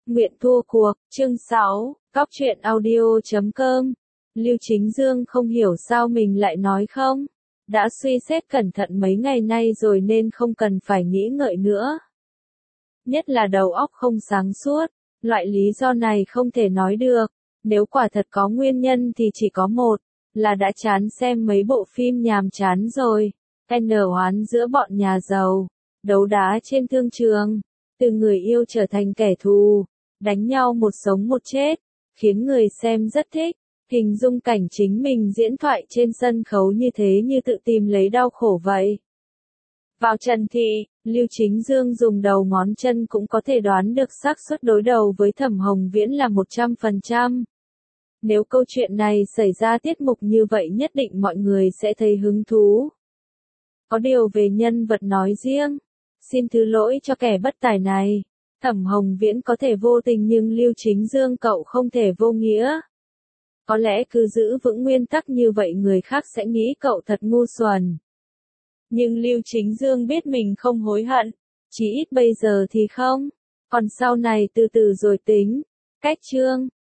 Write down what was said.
Nguyện thua cuộc, chương 6, Cóc truyện audio.com. Lưu Chính Dương không hiểu sao mình lại nói không. Đã suy xét cẩn thận mấy ngày nay rồi nên không cần phải nghĩ ngợi nữa. Nhất là đầu óc không sáng suốt, loại lý do này không thể nói được. Nếu quả thật có nguyên nhân thì chỉ có một, là đã chán xem mấy bộ phim nhàm chán rồi. Oán giữa bọn nhà giàu, đấu đá trên thương trường, từ người yêu trở thành kẻ thù, đánh nhau một sống một chết, khiến người xem rất thích. Hình dung cảnh chính mình diễn thoại trên sân khấu như thế như tự tìm lấy đau khổ vậy. Vào trần thị, Lưu Chính Dương dùng đầu ngón chân cũng có thể đoán được xác suất đối đầu với Thẩm Hồng Viễn là 100%. Nếu câu chuyện này xảy ra tiết mục như vậy nhất định mọi người sẽ thấy hứng thú. Có điều về nhân vật nói riêng, xin thứ lỗi cho kẻ bất tài này. Thẩm Hồng Viễn có thể vô tình nhưng Lưu Chính Dương cậu không thể vô nghĩa. Có lẽ cứ giữ vững nguyên tắc như vậy người khác sẽ nghĩ cậu thật ngu xuẩn. Nhưng Lưu Chính Dương biết mình không hối hận, chỉ ít bây giờ thì không, còn sau này từ từ rồi tính. Cách chương